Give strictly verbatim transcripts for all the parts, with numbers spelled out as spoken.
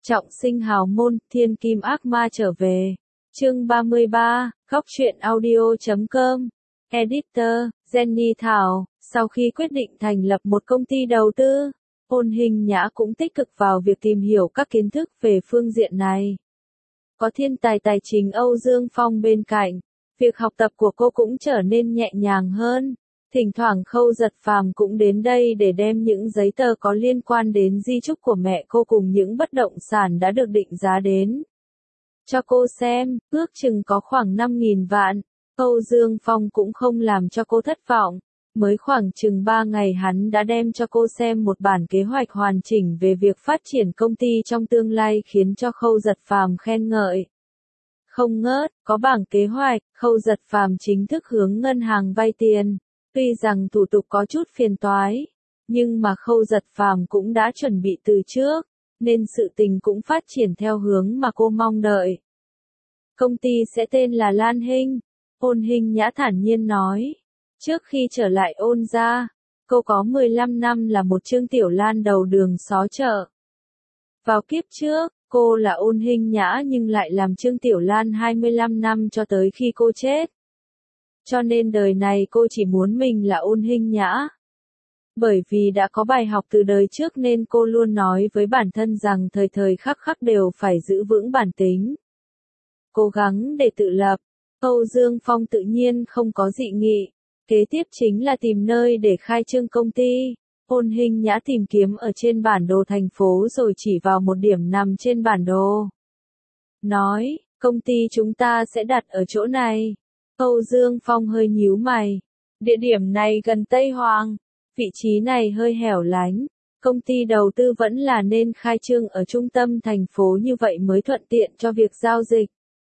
Trọng sinh hào môn, thiên kim ác ma trở về. Chương ba mươi ba, góc truyện audio chấm com. Editor, Jenny Thảo, sau khi quyết định thành lập một công ty đầu tư, Ôn Hình Nhã cũng tích cực vào việc tìm hiểu các kiến thức về phương diện này. Có thiên tài tài chính Âu Dương Phong bên cạnh, việc học tập của cô cũng trở nên nhẹ nhàng hơn. Thỉnh thoảng Khâu Giật Phàm cũng đến đây để đem những giấy tờ có liên quan đến di chúc của mẹ cô cùng những bất động sản đã được định giá đến cho cô xem, ước chừng có khoảng năm nghìn vạn. Âu Dương Phong cũng không làm cho cô thất vọng, mới khoảng chừng ba ngày hắn đã đem cho cô xem một bản kế hoạch hoàn chỉnh về việc phát triển công ty trong tương lai khiến cho Khâu Giật Phàm khen ngợi. Không ngớt, có bảng kế hoạch, Khâu Giật Phàm chính thức hướng ngân hàng vay tiền. Tuy rằng thủ tục có chút phiền toái, nhưng mà Khâu Giật Phàm cũng đã chuẩn bị từ trước, nên sự tình cũng phát triển theo hướng mà cô mong đợi. Công ty sẽ tên là Lan Hinh, Ôn Hình Nhã thản nhiên nói. Trước khi trở lại Ôn gia, cô có mười lăm năm là một Trương Tiểu Lan đầu đường xó chợ. Vào kiếp trước, cô là Ôn Hình Nhã nhưng lại làm Trương Tiểu Lan hai mươi lăm năm cho tới khi cô chết. Cho nên đời này cô chỉ muốn mình là Ôn Hình Nhã. Bởi vì đã có bài học từ đời trước nên cô luôn nói với bản thân rằng thời thời khắc khắc đều phải giữ vững bản tính. Cố gắng để tự lập. Âu Dương Phong tự nhiên không có dị nghị. Kế tiếp chính là tìm nơi để khai trương công ty. Ôn Hình Nhã tìm kiếm ở trên bản đồ thành phố rồi chỉ vào một điểm nằm trên bản đồ. Nói, công ty chúng ta sẽ đặt ở chỗ này. Âu Dương Phong hơi nhíu mày. Địa điểm này gần Tây Hoàng. Vị trí này hơi hẻo lánh. Công ty đầu tư vẫn là nên khai trương ở trung tâm thành phố như vậy mới thuận tiện cho việc giao dịch.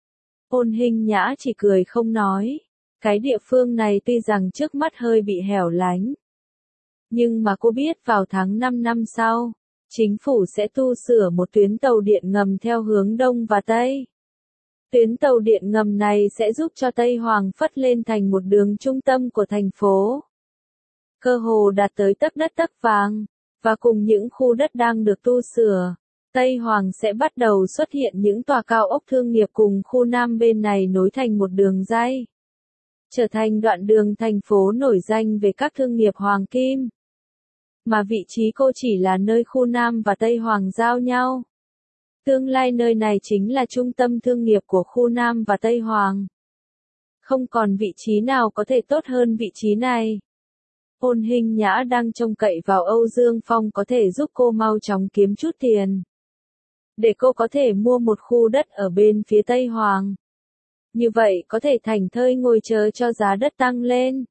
Ôn Hình Nhã chỉ cười không nói. Cái địa phương này tuy rằng trước mắt hơi bị hẻo lánh. Nhưng mà cô biết vào tháng năm năm sau, chính phủ sẽ tu sửa một tuyến tàu điện ngầm theo hướng Đông và Tây. Tuyến tàu điện ngầm này sẽ giúp cho Tây Hoàng phất lên thành một đường trung tâm của thành phố. Cơ hồ đạt tới tấc đất tấc vàng, và cùng những khu đất đang được tu sửa, Tây Hoàng sẽ bắt đầu xuất hiện những tòa cao ốc thương nghiệp cùng khu Nam bên này nối thành một đường ray. Trở thành đoạn đường thành phố nổi danh về các thương nghiệp hoàng kim. Mà vị trí cô chỉ là nơi khu Nam và Tây Hoàng giao nhau. Tương lai nơi này chính là trung tâm thương nghiệp của khu Nam và Tây Hoàng. Không còn vị trí nào có thể tốt hơn vị trí này. Ôn Hình Nhã đang trông cậy vào Âu Dương Phong có thể giúp cô mau chóng kiếm chút tiền. Để cô có thể mua một khu đất ở bên phía Tây Hoàng. Như vậy có thể thành thơi ngồi chờ cho giá đất tăng lên.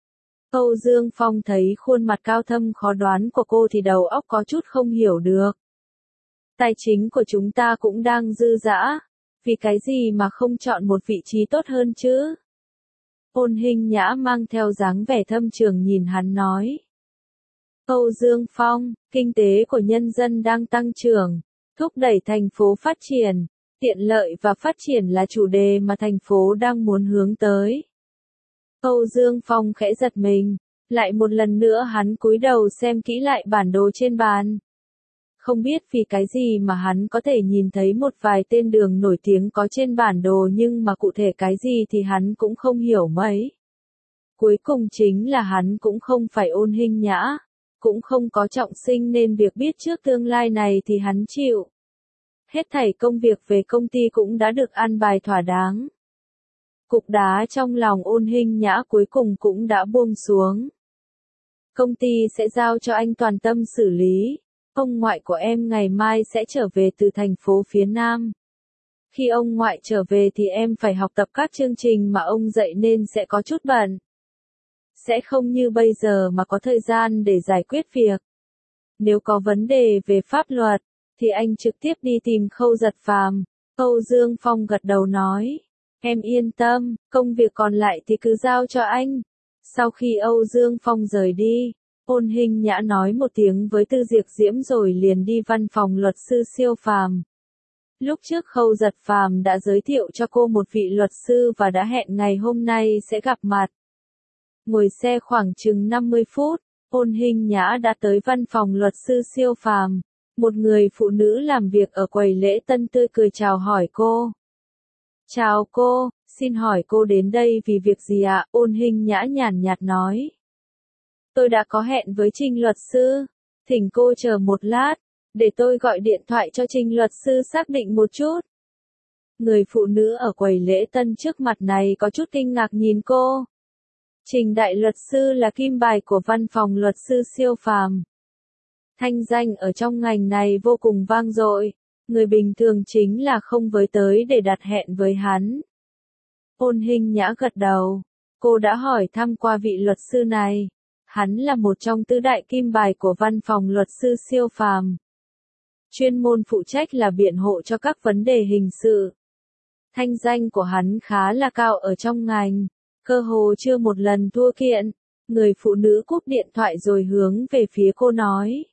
Âu Dương Phong thấy khuôn mặt cao thâm khó đoán của cô thì đầu óc có chút không hiểu được. Tài chính của chúng ta cũng đang dư dả, vì cái gì mà không chọn một vị trí tốt hơn chứ? Ôn Hình Nhã mang theo dáng vẻ thâm trường nhìn hắn nói. Âu Dương Phong, kinh tế của nhân dân đang tăng trưởng, thúc đẩy thành phố phát triển, tiện lợi và phát triển là chủ đề mà thành phố đang muốn hướng tới. Âu Dương Phong khẽ giật mình, lại một lần nữa hắn cúi đầu xem kỹ lại bản đồ trên bàn. Không biết vì cái gì mà hắn có thể nhìn thấy một vài tên đường nổi tiếng có trên bản đồ nhưng mà cụ thể cái gì thì hắn cũng không hiểu mấy. Cuối cùng chính là hắn cũng không phải Ôn Hình Nhã, cũng không có Trọng Sinh nên việc biết trước tương lai này thì hắn chịu. Hết thảy công việc về công ty cũng đã được an bài thỏa đáng. Cục đá trong lòng Ôn Hình Nhã cuối cùng cũng đã buông xuống. Công ty sẽ giao cho anh toàn tâm xử lý. Ông ngoại của em ngày mai sẽ trở về từ thành phố phía Nam. Khi ông ngoại trở về thì em phải học tập các chương trình mà ông dạy nên sẽ có chút bận. Sẽ không như bây giờ mà có thời gian để giải quyết việc. Nếu có vấn đề về pháp luật, thì anh trực tiếp đi tìm Khâu Giật Phàm. Âu Dương Phong gật đầu nói. Em yên tâm, công việc còn lại thì cứ giao cho anh. Sau khi Âu Dương Phong rời đi, Ôn Hình Nhã nói một tiếng với Tư Diệp Diễm rồi liền đi văn phòng luật sư Siêu Phàm. Lúc trước Khâu Giật Phàm đã giới thiệu cho cô một vị luật sư và đã hẹn ngày hôm nay sẽ gặp mặt. Ngồi xe khoảng chừng năm mươi phút, Ôn Hình Nhã đã tới văn phòng luật sư Siêu Phàm. Một người phụ nữ làm việc ở quầy lễ tân tươi cười chào hỏi cô. Chào cô, xin hỏi cô đến đây vì việc gì ạ? Ôn Hinh Nhã nhàn nhạt nói. Tôi đã có hẹn với Trình luật sư. Thỉnh cô chờ một lát, để tôi gọi điện thoại cho Trình luật sư xác định một chút. Người phụ nữ ở quầy lễ tân trước mặt này có chút kinh ngạc nhìn cô. Trình đại luật sư là kim bài của văn phòng luật sư siêu phàm. Thanh danh ở trong ngành này vô cùng vang dội, người bình thường chính là không với tới để đặt hẹn với hắn. Ôn Hinh Nhã gật đầu, cô đã hỏi thăm qua vị luật sư này. Hắn là một trong tứ đại kim bài của văn phòng luật sư siêu phàm. Chuyên môn phụ trách là biện hộ cho các vấn đề hình sự. Thanh danh của hắn khá là cao ở trong ngành, cơ hồ chưa một lần thua kiện. Người phụ nữ cúp điện thoại rồi hướng về phía cô nói.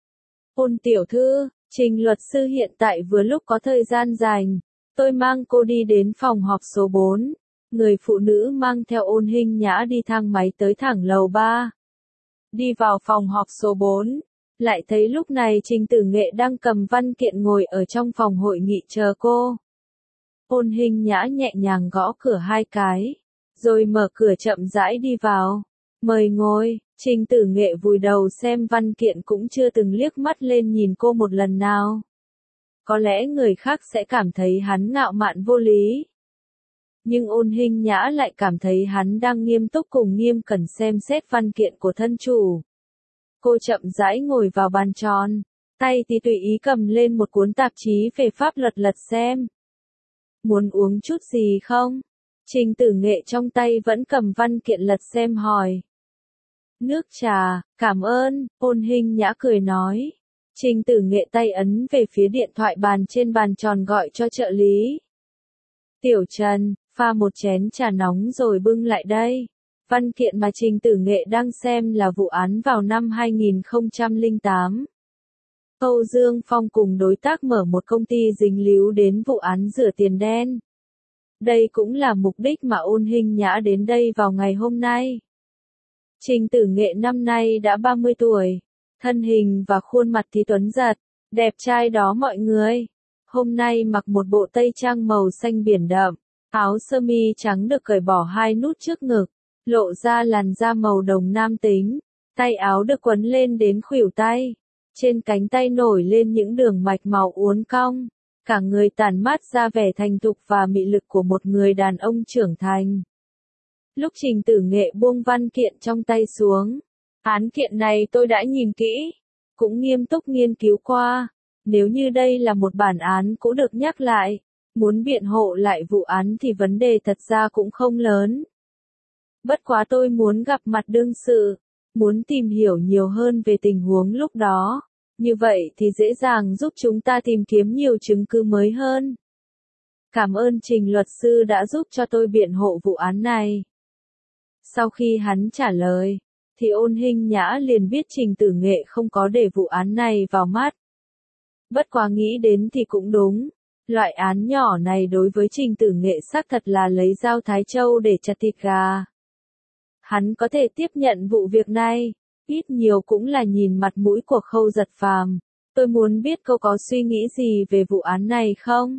Ôn tiểu thư, Trình luật sư hiện tại vừa lúc có thời gian rảnh, tôi mang cô đi đến phòng họp số bốn. Người phụ nữ mang theo Ôn Hinh Nhã đi thang máy tới thẳng lầu ba. Đi vào phòng họp số bốn, lại thấy lúc này Trình Tử Nghệ đang cầm văn kiện ngồi ở trong phòng hội nghị chờ cô. Ôn Hinh Nhã nhẹ nhàng gõ cửa hai cái, rồi mở cửa chậm rãi đi vào. Mời ngồi. Trình Tử Nghệ vùi đầu xem văn kiện cũng chưa từng liếc mắt lên nhìn cô một lần nào. Có lẽ người khác sẽ cảm thấy hắn ngạo mạn vô lý. Nhưng Ôn Hinh Nhã lại cảm thấy hắn đang nghiêm túc cùng nghiêm cẩn xem xét văn kiện của thân chủ. Cô chậm rãi ngồi vào bàn tròn, tay thì tùy ý cầm lên một cuốn tạp chí về pháp luật lật xem. Muốn uống chút gì không? Trình Tử Nghệ trong tay vẫn cầm văn kiện lật xem hỏi. Nước trà, cảm ơn, Ôn Hinh Nhã cười nói. Trình Tử Nghệ tay ấn về phía điện thoại bàn trên bàn tròn gọi cho trợ lý. Tiểu Trần, pha một chén trà nóng rồi bưng lại đây. Văn kiện mà Trình Tử Nghệ đang xem là vụ án vào năm hai nghìn không trăm lẻ tám. Âu Dương Phong cùng đối tác mở một công ty dính líu đến vụ án rửa tiền đen. Đây cũng là mục đích mà Ôn Hinh Nhã đến đây vào ngày hôm nay. Trình Tử Nghệ năm nay đã ba mươi tuổi, thân hình và khuôn mặt thì tuấn giật, đẹp trai đó mọi người. Hôm nay mặc một bộ tây trang màu xanh biển đậm, áo sơ mi trắng được cởi bỏ hai nút trước ngực, lộ ra làn da màu đồng nam tính, tay áo được quấn lên đến khuỷu tay, trên cánh tay nổi lên những đường mạch màu uốn cong, cả người tản mát ra vẻ thành thục và mị lực của một người đàn ông trưởng thành. Lúc Trình Tử Nghệ buông văn kiện trong tay xuống, án kiện này tôi đã nhìn kỹ, cũng nghiêm túc nghiên cứu qua, nếu như đây là một bản án cũ được nhắc lại, muốn biện hộ lại vụ án thì vấn đề thật ra cũng không lớn. Bất quá tôi muốn gặp mặt đương sự, muốn tìm hiểu nhiều hơn về tình huống lúc đó, như vậy thì dễ dàng giúp chúng ta tìm kiếm nhiều chứng cứ mới hơn. Cảm ơn Trình luật sư đã giúp cho tôi biện hộ vụ án này. Sau khi hắn trả lời, thì Ôn Hinh Nhã liền biết Trình Tử Nghệ không có để vụ án này vào mắt. Bất quá nghĩ đến thì cũng đúng, loại án nhỏ này đối với Trình Tử Nghệ xác thật là lấy dao thái châu để chặt thịt gà. Hắn có thể tiếp nhận vụ việc này, ít nhiều cũng là nhìn mặt mũi của Khâu Giật Phàm. Tôi muốn biết cô có suy nghĩ gì về vụ án này không?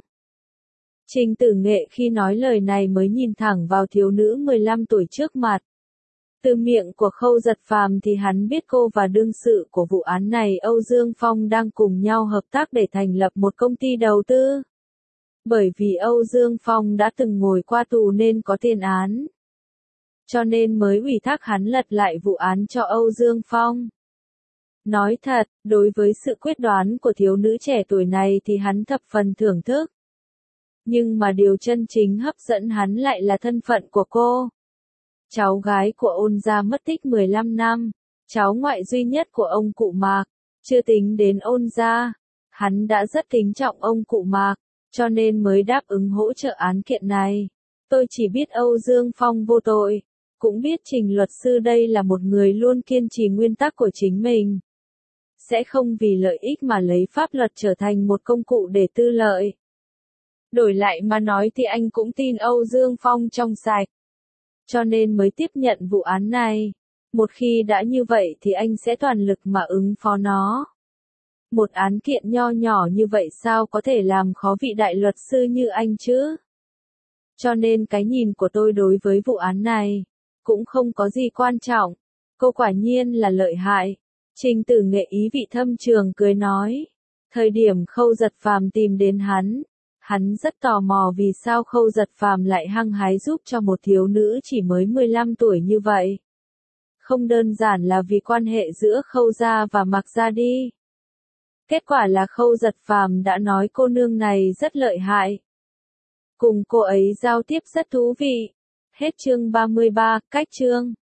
Trình Tử Nghệ khi nói lời này mới nhìn thẳng vào thiếu nữ mười lăm tuổi trước mặt. Từ miệng của Khâu Giật Phàm thì hắn biết cô và đương sự của vụ án này Âu Dương Phong đang cùng nhau hợp tác để thành lập một công ty đầu tư. Bởi vì Âu Dương Phong đã từng ngồi qua tù nên có tiền án. Cho nên mới ủy thác hắn lật lại vụ án cho Âu Dương Phong. Nói thật, đối với sự quyết đoán của thiếu nữ trẻ tuổi này thì hắn thập phần thưởng thức. Nhưng mà điều chân chính hấp dẫn hắn lại là thân phận của cô. Cháu gái của Ôn gia mất tích mười lăm năm, cháu ngoại duy nhất của ông cụ Mạc, chưa tính đến Ôn gia, hắn đã rất kính trọng ông cụ Mạc, cho nên mới đáp ứng hỗ trợ án kiện này. Tôi chỉ biết Âu Dương Phong vô tội, cũng biết Trình luật sư đây là một người luôn kiên trì nguyên tắc của chính mình. Sẽ không vì lợi ích mà lấy pháp luật trở thành một công cụ để tư lợi. Đổi lại mà nói thì anh cũng tin Âu Dương Phong trong sạch. Cho nên mới tiếp nhận vụ án này. Một khi đã như vậy thì anh sẽ toàn lực mà ứng phó nó. Một án kiện nho nhỏ như vậy sao có thể làm khó vị đại luật sư như anh chứ? Cho nên cái nhìn của tôi đối với vụ án này cũng không có gì quan trọng. Cô quả nhiên là lợi hại. Trình Tử Nghệ ý vị thâm trường cười nói. Thời điểm Khâu Giật Phàm tìm đến hắn, hắn rất tò mò vì sao Khâu Giật Phàm lại hăng hái giúp cho một thiếu nữ chỉ mới mười lăm tuổi như vậy. Không đơn giản là vì quan hệ giữa Khâu gia và Mạc gia đi. Kết quả là Khâu Giật Phàm đã nói cô nương này rất lợi hại. Cùng cô ấy giao tiếp rất thú vị. Hết chương ba mươi ba, cách chương.